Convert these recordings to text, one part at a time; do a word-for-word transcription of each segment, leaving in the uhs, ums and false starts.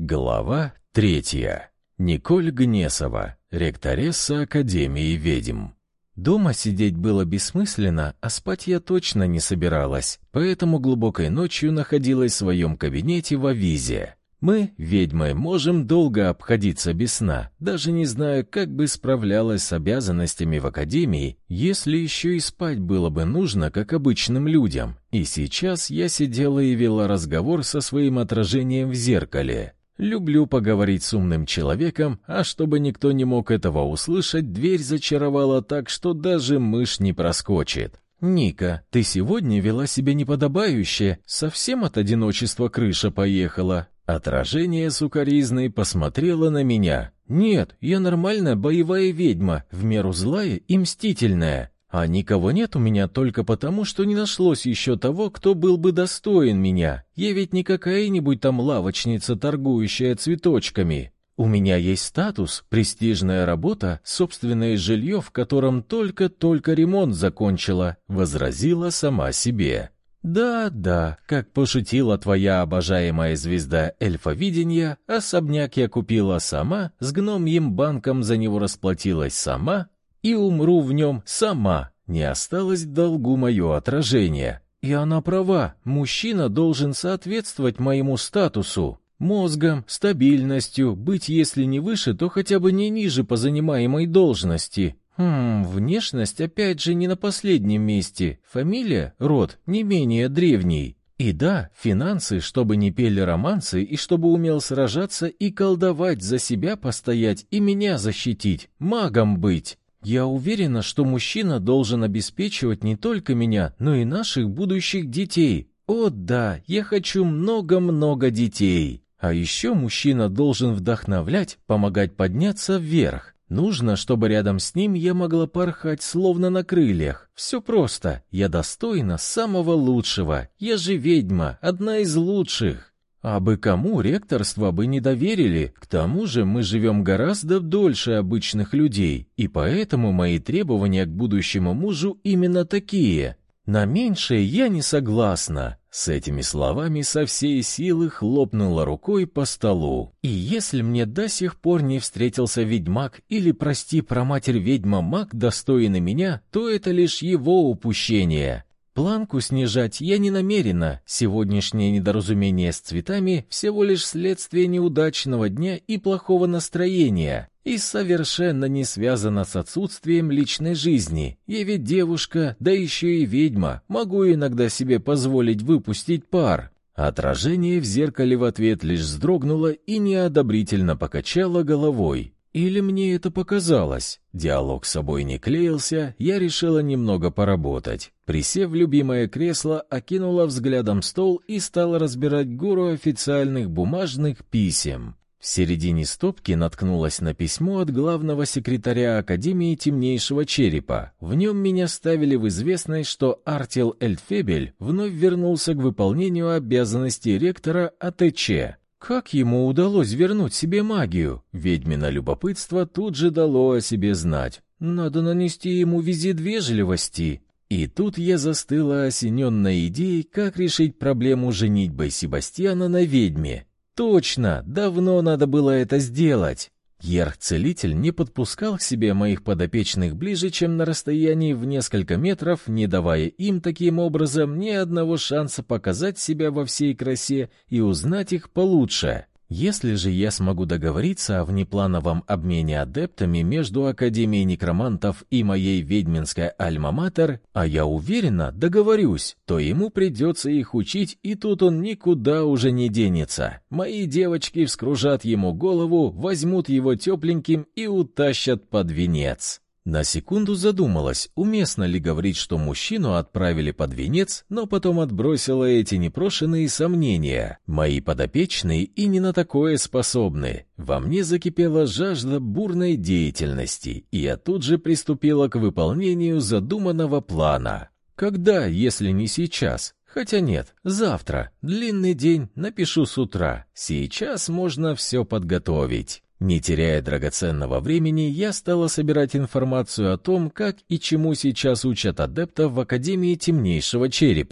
Глава третья. Николь Гнесова, ректоресса Академии ведьм. Дома сидеть было бессмысленно, а спать я точно не собиралась, поэтому глубокой ночью находилась в своем кабинете в Авизе. Мы, ведьмы, можем долго обходиться без сна, даже не зная, как бы справлялась с обязанностями в Академии, если еще и спать было бы нужно, как обычным людям. И сейчас я сидела и вела разговор со своим отражением в зеркале. Люблю поговорить с умным человеком, а чтобы никто не мог этого услышать, дверь зачаровала так, что даже мышь не проскочит. «Ника, ты сегодня вела себя неподобающе, совсем от одиночества крыша поехала». Отражение сукоризной посмотрело на меня. «Нет, я нормальная боевая ведьма, в меру злая и мстительная. А никого нет у меня только потому, что не нашлось еще того, кто был бы достоин меня. Я ведь не какая-нибудь там лавочница, торгующая цветочками. У меня есть статус, престижная работа, собственное жилье, в котором только-только ремонт закончила», — возразила сама себе. «Да-да, как пошутила твоя обожаемая звезда эльфовидения, особняк я купила сама, с гномьим банком за него расплатилась сама и умру в нем сама. Не осталось в долгу мое отражение. И она права, мужчина должен соответствовать моему статусу. Мозгом, стабильностью, быть если не выше, то хотя бы не ниже по занимаемой должности». Хм, внешность опять же не на последнем месте. Фамилия, род не менее древний. И да, финансы, чтобы не пели романсы и чтобы умел сражаться и колдовать, за себя постоять и меня защитить, магом быть. Я уверена, что мужчина должен обеспечивать не только меня, но и наших будущих детей. О да, я хочу много-много детей. А еще мужчина должен вдохновлять, помогать подняться вверх. Нужно, чтобы рядом с ним я могла порхать словно на крыльях. Все просто. Я достойна самого лучшего. Я же ведьма, одна из лучших. А бы кому ректорство бы не доверили. К тому же мы живем гораздо дольше обычных людей, и поэтому мои требования к будущему мужу именно такие. На меньшее я не согласна. С этими словами со всей силы хлопнула рукой по столу. И если мне до сих пор не встретился ведьмак или, прости, проматерь ведьма маг, достойный меня, то это лишь его упущение. Планку снижать я не намерена. Сегодняшнее недоразумение с цветами всего лишь следствие неудачного дня и плохого настроения, и совершенно не связано с отсутствием личной жизни. Я ведь девушка, да еще и ведьма, могу иногда себе позволить выпустить пар». Отражение в зеркале в ответ лишь вздрогнуло и неодобрительно покачало головой. Или мне это показалось? Диалог с собой не клеился, я решила немного поработать. Присев в любимое кресло, окинула взглядом стол и стала разбирать гору официальных бумажных писем. В середине стопки наткнулась на письмо от главного секретаря Академии Темнейшего Черепа. В нем меня ставили в известность, что Артел Эльфебель вновь вернулся к выполнению обязанностей ректора АТЧ. Как ему удалось вернуть себе магию? Ведьмино любопытство тут же дало о себе знать. Надо нанести ему визит вежливости. И тут я застыла, осененной идеей, как решить проблему женитьбы Себастьяна на ведьме. Точно, давно надо было это сделать. Ерх-целитель не подпускал к себе моих подопечных ближе, чем на расстоянии в несколько метров, не давая им таким образом ни одного шанса показать себя во всей красе и узнать их получше. Если же я смогу договориться о внеплановом обмене адептами между Академией некромантов и моей ведьминской альма-матер, а я уверена, договорюсь, то ему придется их учить, и тут он никуда уже не денется. Мои девочки вскружат ему голову, возьмут его тепленьким и утащат под венец. На секунду задумалась, уместно ли говорить, что мужчину отправили под венец, но потом отбросила эти непрошенные сомнения. Мои подопечные и не на такое способны. Во мне закипела жажда бурной деятельности, и я тут же приступила к выполнению задуманного плана. Когда, если не сейчас? Хотя нет, завтра. Длинный день, напишу с утра. Сейчас можно все подготовить. Не теряя драгоценного времени, я стала собирать информацию о том, как и чему сейчас учат адептов в Академии Темнейшего Черепа.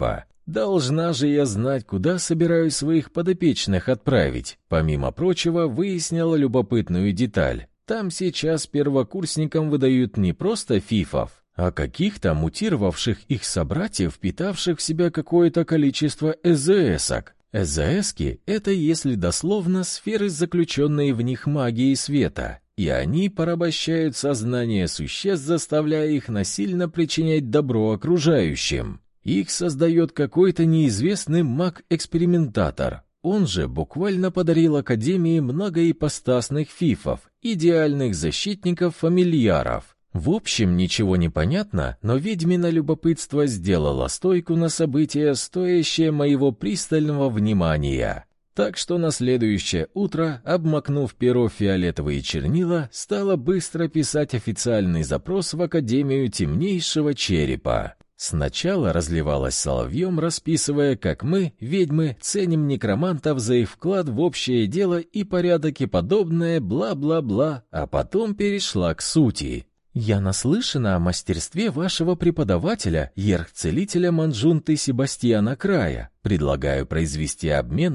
Должна же я знать, куда собираюсь своих подопечных отправить. Помимо прочего, выяснила любопытную деталь. Там сейчас первокурсникам выдают не просто фифов, а каких-то мутировавших их собратьев, впитавших в себя какое-то количество ЭЗСок. ЭЗСки — это, если дословно, сферы, заключенные в них магией света, и они порабощают сознание существ, заставляя их насильно причинять добро окружающим. Их создает какой-то неизвестный маг-экспериментатор. Он же буквально подарил Академии многоипостасных фифов, идеальных защитников-фамильяров. В общем, ничего не понятно, но ведьмино любопытство сделало стойку на события, стоящее моего пристального внимания. Так что на следующее утро, обмакнув перо в фиолетовые чернила, стала быстро писать официальный запрос в Академию Темнейшего Черепа. Сначала разливалась соловьем, расписывая, как мы, ведьмы, ценим некромантов за их вклад в общее дело и порядок и подобное, бла-бла-бла, а потом перешла к сути. «Я наслышана о мастерстве вашего преподавателя, ерх-целителя Манджунты Себастьяна Края. Предлагаю произвести обмен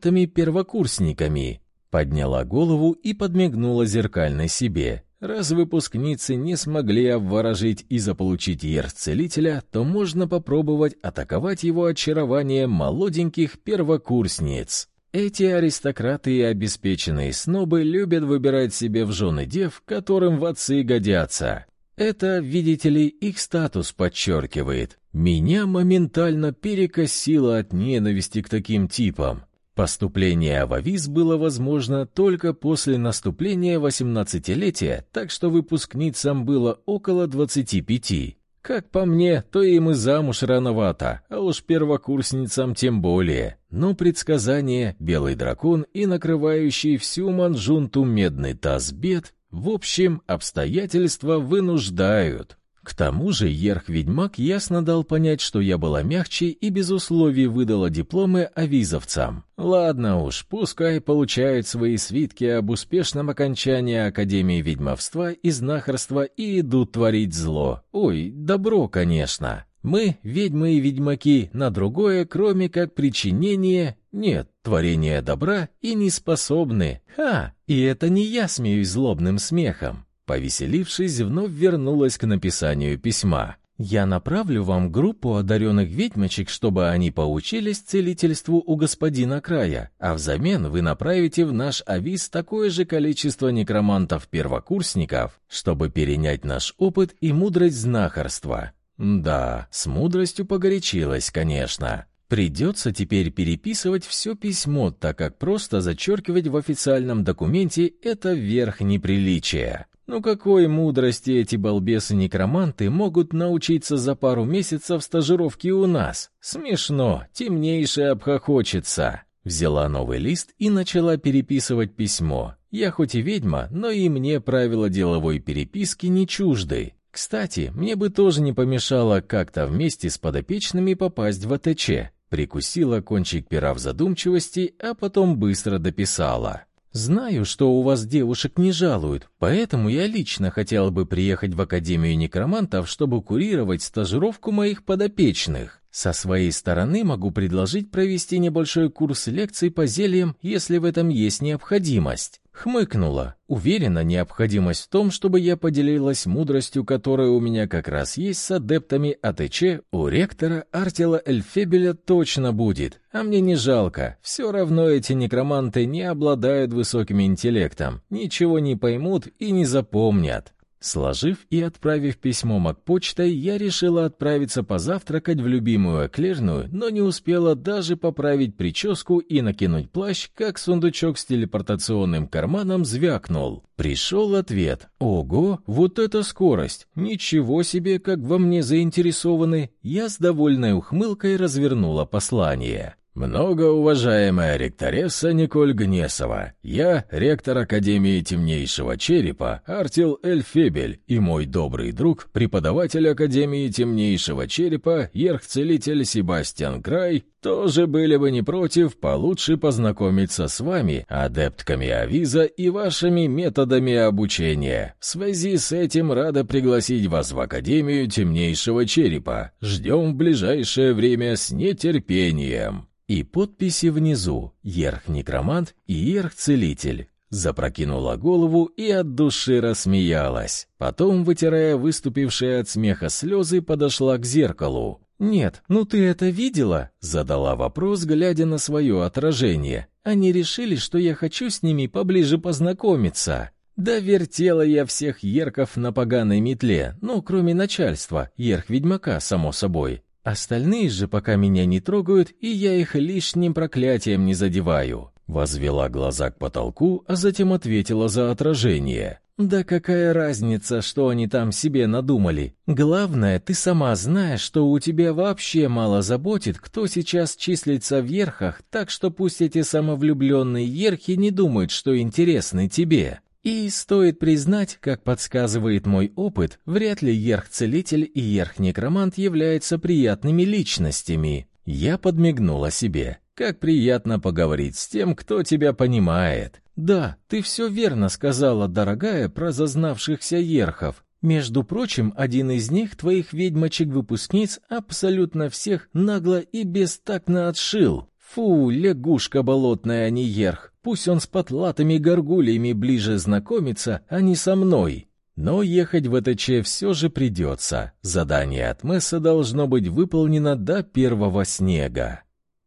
адептами-первокурсниками». Подняла голову и подмигнула зеркальной себе. Раз выпускницы не смогли обворожить и заполучить ерх-целителя, то можно попробовать атаковать его очарованием молоденьких первокурсниц. Эти аристократы и обеспеченные снобы любят выбирать себе в жены дев, которым в отцы годятся. Это, видите ли, их статус подчеркивает. Меня моментально перекосило от ненависти к таким типам. Поступление в АВИС было возможно только после наступления восемнадцатилетия, так что выпускницам было около двадцати пяти. Как по мне, то им и замуж рановато, а уж первокурсницам тем более. Но предсказание, белый дракон и накрывающий всю Манджунту медный таз бед, в общем, обстоятельства вынуждают. К тому же ерх-ведьмак ясно дал понять, что я была мягче и без условий выдала дипломы авизовцам. Ладно уж, пускай получают свои свитки об успешном окончании Академии ведьмовства и знахарства и идут творить зло. Ой, добро, конечно. Мы, ведьмы и ведьмаки, на другое, кроме как причинение, нет, творение добра и не способны. Ха! И это не я смеюсь злобным смехом. Повеселившись, вновь вернулась к написанию письма. «Я направлю вам группу одаренных ведьмочек, чтобы они поучились целительству у господина Края, а взамен вы направите в наш АВИС такое же количество некромантов-первокурсников, чтобы перенять наш опыт и мудрость знахарства». Да, с мудростью погорячилась, конечно. Придется теперь переписывать все письмо, так как просто зачеркивать в официальном документе — это верх неприличия. Ну какой мудрости эти балбесы-некроманты могут научиться за пару месяцев стажировки у нас? Смешно, темнейшая обхохочется. Взяла новый лист и начала переписывать письмо. Я хоть и ведьма, но и мне правила деловой переписки не чужды. Кстати, мне бы тоже не помешало как-то вместе с подопечными попасть в АТЧ. Прикусила кончик пера в задумчивости, а потом быстро дописала. «Знаю, что у вас девушек не жалуют, поэтому я лично хотела бы приехать в Академию некромантов, чтобы курировать стажировку моих подопечных. Со своей стороны могу предложить провести небольшой курс лекций по зельям, если в этом есть необходимость». Хмыкнула. Уверена, необходимость в том, чтобы я поделилась мудростью, которая у меня как раз есть с адептами АТЧ, у ректора Артела Эльфебеля точно будет. А мне не жалко. Все равно эти некроманты не обладают высоким интеллектом, ничего не поймут и не запомнят. Сложив и отправив письмо магпочтой, я решила отправиться позавтракать в любимую эклерную, но не успела даже поправить прическу и накинуть плащ, как сундучок с телепортационным карманом звякнул. Пришел ответ. Ого, вот это скорость! Ничего себе, как во мне заинтересованы! Я с довольной ухмылкой развернула послание. Многоуважаемая ректоресса Николь Гнесова, я, ректор Академии Темнейшего Черепа, Артел Эльфебель, и мой добрый друг, преподаватель Академии Темнейшего Черепа, ерх-целитель Себастьян Край, тоже были бы не против получше познакомиться с вами, адептками Авиза, и вашими методами обучения. В связи с этим рада пригласить вас в Академию Темнейшего Черепа. Ждем в ближайшее время с нетерпением». И подписи внизу: Ерх-некромант и Ерх-целитель. Запрокинула голову и от души рассмеялась. Потом, вытирая выступившие от смеха слезы, подошла к зеркалу. «Нет, ну ты это видела?» — задала вопрос, глядя на свое отражение. «Они решили, что я хочу с ними поближе познакомиться». Да вертела я всех ерков на поганой метле, ну, кроме начальства, ерх-ведьмака, само собой. Остальные же пока меня не трогают, и я их лишним проклятием не задеваю. Возвела глаза к потолку, а затем ответила за отражение. «Да какая разница, что они там себе надумали? Главное, ты сама знаешь, что у тебя вообще мало заботит, кто сейчас числится в ерхах, так что пусть эти самовлюбленные ерхи не думают, что интересны тебе». И стоит признать, как подсказывает мой опыт, вряд ли ерх-целитель и ерх-некромант являются приятными личностями. Я подмигнула себе. Как приятно поговорить с тем, кто тебя понимает. Да, ты все верно сказала, дорогая, про зазнавшихся ерхов. Между прочим, один из них, твоих ведьмочек-выпускниц, абсолютно всех нагло и бестактно отшил. Фу, лягушка болотная, а не ерх. Пусть он с потлатыми горгульями ближе знакомится, а не со мной. Но ехать в ВТЧ все же придется. Задание от Месса должно быть выполнено до первого снега.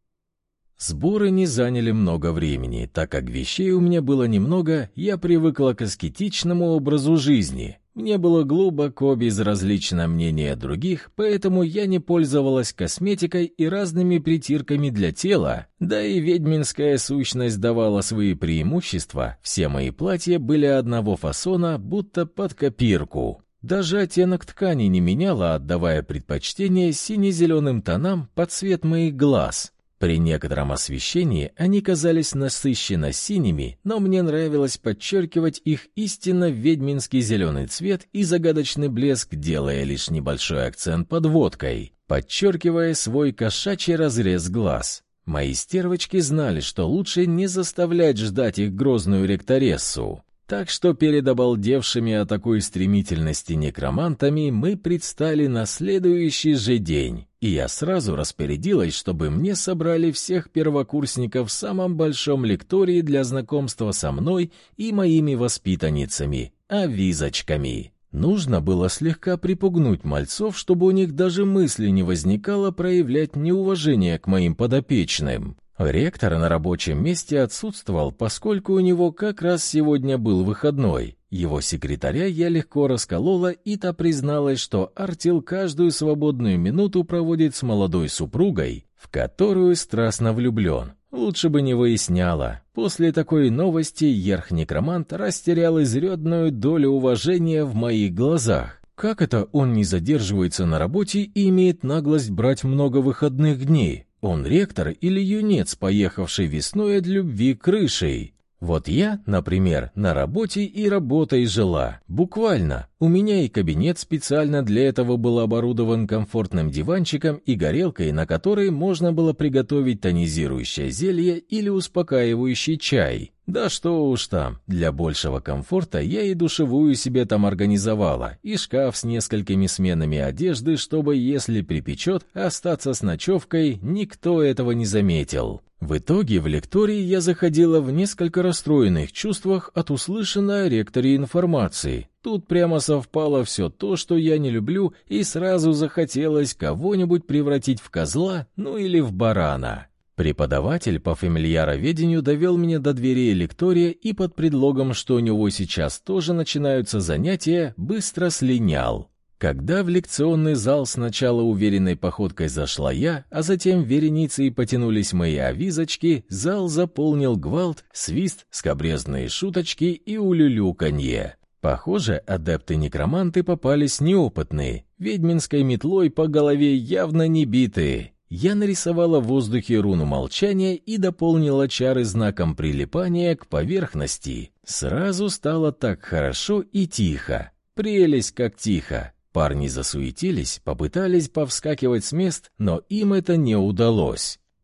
Сборы не заняли много времени, так как вещей у меня было немного, я привыкла к аскетичному образу жизни. Мне было глубоко безразлично мнение других, поэтому я не пользовалась косметикой и разными притирками для тела, да и ведьминская сущность давала свои преимущества, все мои платья были одного фасона, будто под копирку. Даже оттенок ткани не меняла, отдавая предпочтение сине-зеленым тонам под цвет моих глаз. При некотором освещении они казались насыщенно синими, но мне нравилось подчеркивать их истинно ведьминский зеленый цвет и загадочный блеск, делая лишь небольшой акцент подводкой, подчеркивая свой кошачий разрез глаз. Мои стервочки знали, что лучше не заставлять ждать их грозную ректорессу. Так что перед обалдевшими от такой стремительности некромантами мы предстали на следующий же день, и я сразу распорядилась, чтобы мне собрали всех первокурсников в самом большом лектории для знакомства со мной и моими воспитанницами, авизочками. Нужно было слегка припугнуть мальцов, чтобы у них даже мысли не возникало проявлять неуважение к моим подопечным. Ректор на рабочем месте отсутствовал, поскольку у него как раз сегодня был выходной. Его секретаря я легко расколола, и та призналась, что Артил каждую свободную минуту проводит с молодой супругой, в которую страстно влюблен. Лучше бы не выясняла. После такой новости ерх-некромант растерял изрядную долю уважения в моих глазах. Как это он не задерживается на работе и имеет наглость брать много выходных дней? Он ректор или юнец, поехавший весной от любви крышей? Вот я, например, на работе и работой жила. Буквально. У меня и кабинет специально для этого был оборудован комфортным диванчиком и горелкой, на которой можно было приготовить тонизирующее зелье или успокаивающий чай. Да что уж там, для большего комфорта я и душевую себе там организовала, и шкаф с несколькими сменами одежды, чтобы, если припечет, остаться с ночевкой, никто этого не заметил. В итоге в лектории я заходила в несколько расстроенных чувствах от услышанной о ректоре информации. Тут прямо совпало все то, что я не люблю, и сразу захотелось кого-нибудь превратить в козла, ну или в барана. Преподаватель по фамильяроведению довел меня до дверей лектория и под предлогом, что у него сейчас тоже начинаются занятия, быстро слинял. Когда в лекционный зал сначала уверенной походкой зашла я, а затем вереницей потянулись мои авизочки, зал заполнил гвалт, свист, скабрезные шуточки и улюлюканье. Похоже, адепты-некроманты попались неопытные, ведьминской метлой по голове явно не битые. Я нарисовала в воздухе руну молчания и дополнила чары знаком прилипания к поверхности. Сразу стало так хорошо и тихо. Прелесть как тихо. Парни засуетились, попытались повскакивать с мест, но им это не удалось.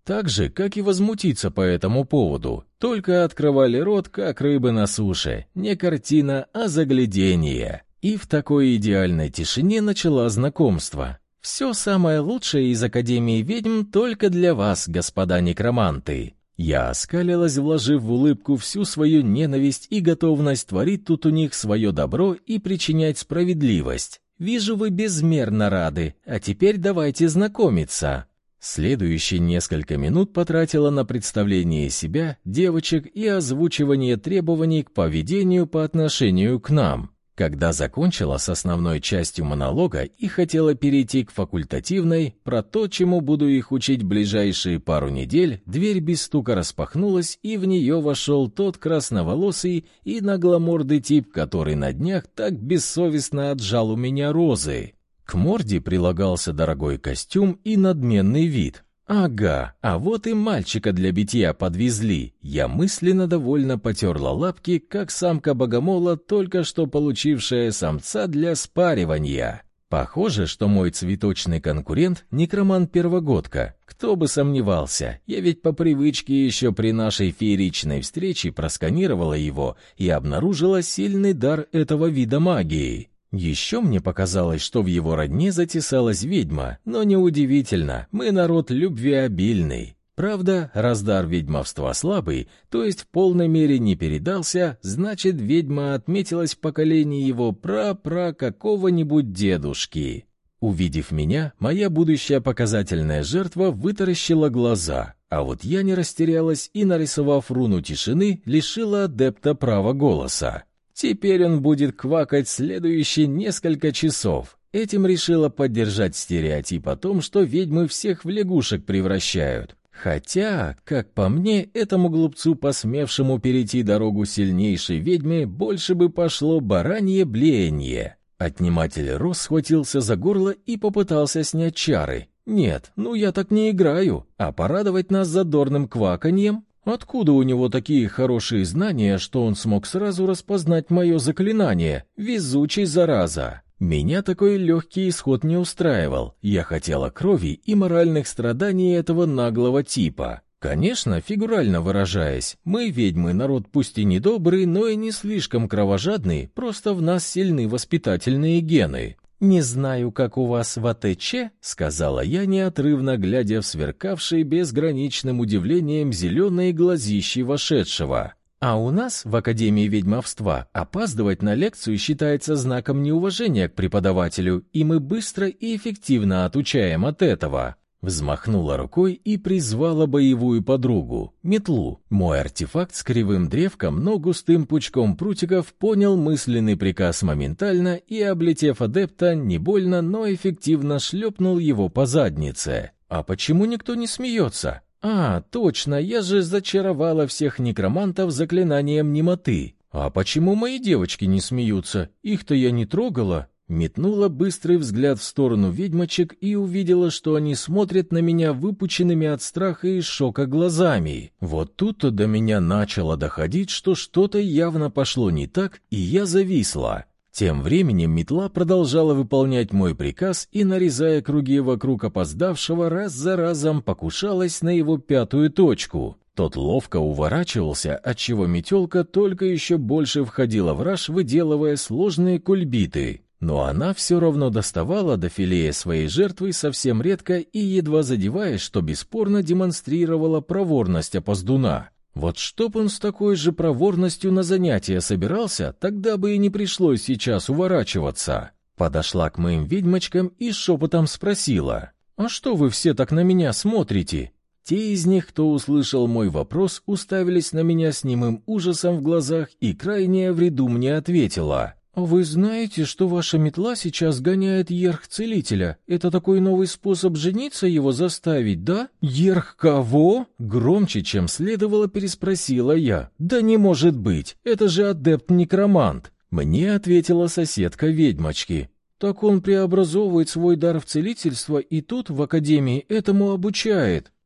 Так же, как и возмутиться по этому поводу. Только открывали рот, как рыбы на суше. Не картина, а заглядение. И в такой идеальной тишине начала знакомство. «Все самое лучшее из Академии ведьм только для вас, господа некроманты». Я оскалилась, вложив в улыбку всю свою ненависть и готовность творить тут у них свое добро и причинять справедливость. «Вижу, вы безмерно рады, а теперь давайте знакомиться». Следующие несколько минут потратила на представление себя, девочек и озвучивание требований к поведению по отношению к нам. Когда закончила с основной частью монолога и хотела перейти к факультативной, про то, чему буду их учить ближайшие пару недель, дверь без стука распахнулась, и в нее вошел тот красноволосый и нагломордый тип, который на днях так бессовестно отжал у меня розы. К морде прилагался дорогой костюм и надменный вид. «Ага, а вот и мальчика для битья подвезли». Я мысленно довольно потерла лапки, как самка богомола, только что получившая самца для спаривания. Похоже, что мой цветочный конкурент — некромант-первогодка. Кто бы сомневался, я ведь по привычке еще при нашей фееричной встрече просканировала его и обнаружила сильный дар этого вида магии. Еще мне показалось, что в его родне затесалась ведьма, но неудивительно, мы народ любвеобильный. Правда, раз дар ведьмовства слабый, то есть в полной мере не передался, значит, ведьма отметилась в поколении его пра-пра какого-нибудь дедушки. Увидев меня, моя будущая показательная жертва вытаращила глаза, а вот я не растерялась и, нарисовав руну тишины, лишила адепта права голоса. Теперь он будет квакать следующие несколько часов. Этим решила поддержать стереотип о том, что ведьмы всех в лягушек превращают. Хотя, как по мне, этому глупцу, посмевшему перейти дорогу сильнейшей ведьме, больше бы пошло баранье блеяние. Отниматель роз схватился за горло и попытался снять чары. Нет, ну я так не играю, а порадовать нас задорным кваканьем? Откуда у него такие хорошие знания, что он смог сразу распознать мое заклинание? Везучий, зараза! Меня такой легкий исход не устраивал. Я хотела крови и моральных страданий этого наглого типа. Конечно, фигурально выражаясь, мы, ведьмы, народ пусть и недобрый, но и не слишком кровожадный, просто в нас сильны воспитательные гены. «Не знаю, как у вас в АТЧ», — сказала я, неотрывно глядя в сверкавшие безграничным удивлением зеленые глазищи вошедшего. «А у нас в Академии ведьмовства опаздывать на лекцию считается знаком неуважения к преподавателю, и мы быстро и эффективно отучаем от этого». Взмахнула рукой и призвала боевую подругу, метлу. Мой артефакт с кривым древком, но густым пучком прутиков понял мысленный приказ моментально и, облетев адепта, не больно, но эффективно шлепнул его по заднице. А почему никто не смеется? А, точно, я же зачаровала всех некромантов заклинанием немоты. А почему мои девочки не смеются? Их-то я не трогала. Метнула быстрый взгляд в сторону ведьмочек и увидела, что они смотрят на меня выпученными от страха и шока глазами. Вот тут-то до меня начало доходить, что что-то явно пошло не так, и я зависла. Тем временем метла продолжала выполнять мой приказ и, нарезая круги вокруг опоздавшего, раз за разом покушалась на его пятую точку. Тот ловко уворачивался, отчего метелка только еще больше входила в раж, выделывая сложные кульбиты. Но она все равно доставала до филея своей жертвы совсем редко и едва задеваясь, что бесспорно демонстрировала проворность опоздуна. Вот чтоб он с такой же проворностью на занятия собирался, тогда бы и не пришлось сейчас уворачиваться. Подошла к моим ведьмочкам и шепотом спросила: «А что вы все так на меня смотрите?» Те из них, кто услышал мой вопрос, уставились на меня с немым ужасом в глазах, и крайняя в ряду мне ответила: «Вы знаете, что ваша метла сейчас гоняет Ерх-целителя? Это такой новый способ жениться его заставить, да?» «Ерх кого?» — громче, чем следовало, переспросила я. «Да не может быть, это же адепт-некромант!» Мне ответила соседка ведьмочки. «Так он преобразовывает свой дар в целительство и тут, в академии, этому обучает».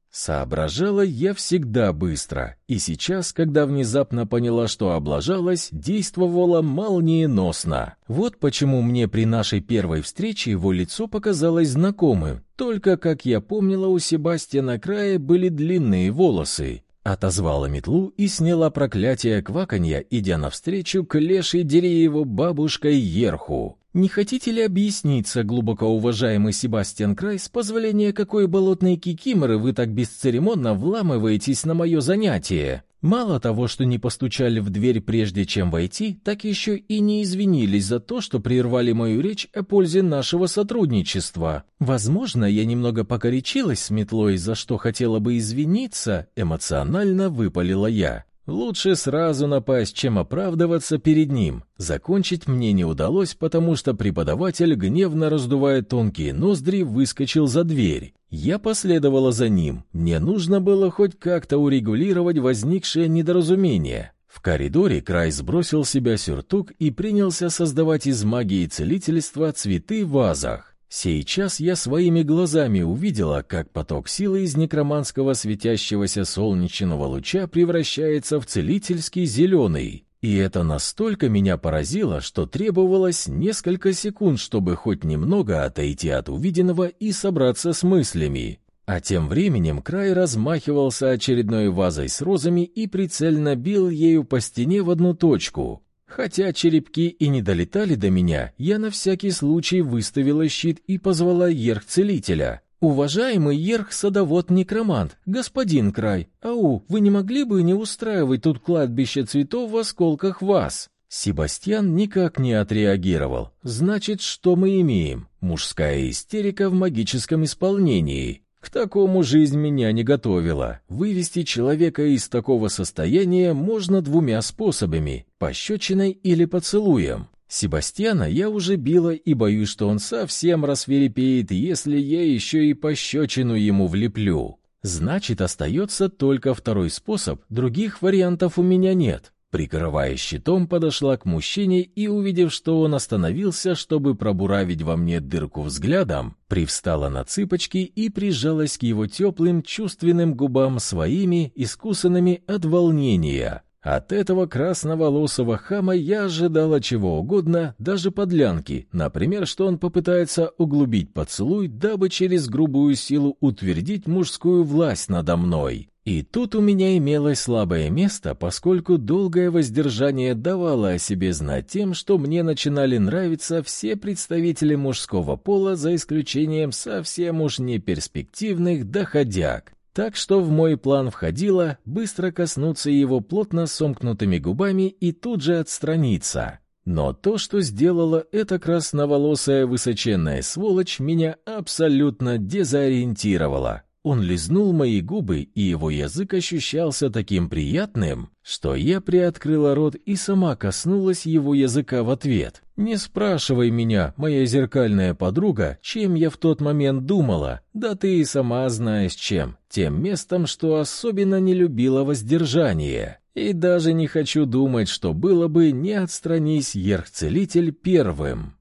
Соображала я всегда быстро, и сейчас, когда внезапно поняла, что облажалась, действовала молниеносно. Вот почему мне при нашей первой встрече его лицо показалось знакомым. Только, как я помнила, у Себастьяна Края были длинные волосы. Отозвала метлу и сняла проклятие кваканья, идя навстречу к лешей Дерееву бабушкой Ерху. «Не хотите ли объясниться, глубоко уважаемый Себастьян Край, с позволения какой болотной кикиморы вы так бесцеремонно вламываетесь на мое занятие? Мало того, что не постучали в дверь прежде чем войти, так еще и не извинились за то, что прервали мою речь о пользе нашего сотрудничества. Возможно, я немного покорячилась с метлой, за что хотела бы извиниться», — эмоционально выпалила я. Лучше сразу напасть, чем оправдываться перед ним. Закончить мне не удалось, потому что преподаватель, гневно раздувая тонкие ноздри, выскочил за дверь. Я последовала за ним. Мне нужно было хоть как-то урегулировать возникшее недоразумение. В коридоре Край сбросил с себя сюртук и принялся создавать из магии целительства цветы в вазах. Сейчас я своими глазами увидела, как поток силы из некроманского светящегося солнечного луча превращается в целительский зеленый. И это настолько меня поразило, что требовалось несколько секунд, чтобы хоть немного отойти от увиденного и собраться с мыслями. А тем временем Край размахивался очередной вазой с розами и прицельно бил ею по стене в одну точку. Хотя черепки и не долетали до меня, я на всякий случай выставила щит и позвала Ерх-целителя. «Уважаемый Ерх-садовод-некромант, господин Край, ау, вы не могли бы не устраивать тут кладбище цветов в осколках ваз?» Себастьян никак не отреагировал. «Значит, что мы имеем? Мужская истерика в магическом исполнении». К такому жизнь меня не готовила. Вывести человека из такого состояния можно двумя способами – пощечиной или поцелуем. Себастьяна я уже била и боюсь, что он совсем рассвирепеет, если я еще и пощечину ему влеплю. Значит, остается только второй способ, других вариантов у меня нет. Прикрывая щитом, подошла к мужчине и, увидев, что он остановился, чтобы пробуравить во мне дырку взглядом, привстала на цыпочки и прижалась к его теплым, чувственным губам своими, искусанными от волнения. От этого красноволосого хама я ожидала чего угодно, даже подлянки, например, что он попытается углубить поцелуй, дабы через грубую силу утвердить мужскую власть надо мной. И тут у меня имелось слабое место, поскольку долгое воздержание давало о себе знать тем, что мне начинали нравиться все представители мужского пола, за исключением совсем уж неперспективных доходяг. Так что в мой план входило быстро коснуться его плотно сомкнутыми губами и тут же отстраниться. Но то, что сделала эта красноволосая высоченная сволочь, меня абсолютно дезориентировало. Он лизнул мои губы, и его язык ощущался таким приятным, что я приоткрыла рот и сама коснулась его языка в ответ. Не спрашивай меня, моя зеркальная подруга, чем я в тот момент думала, да ты и сама знаешь чем, тем местом, что особенно не любила воздержание. И даже не хочу думать, что было бы, не отстранись Ерх-целитель первым.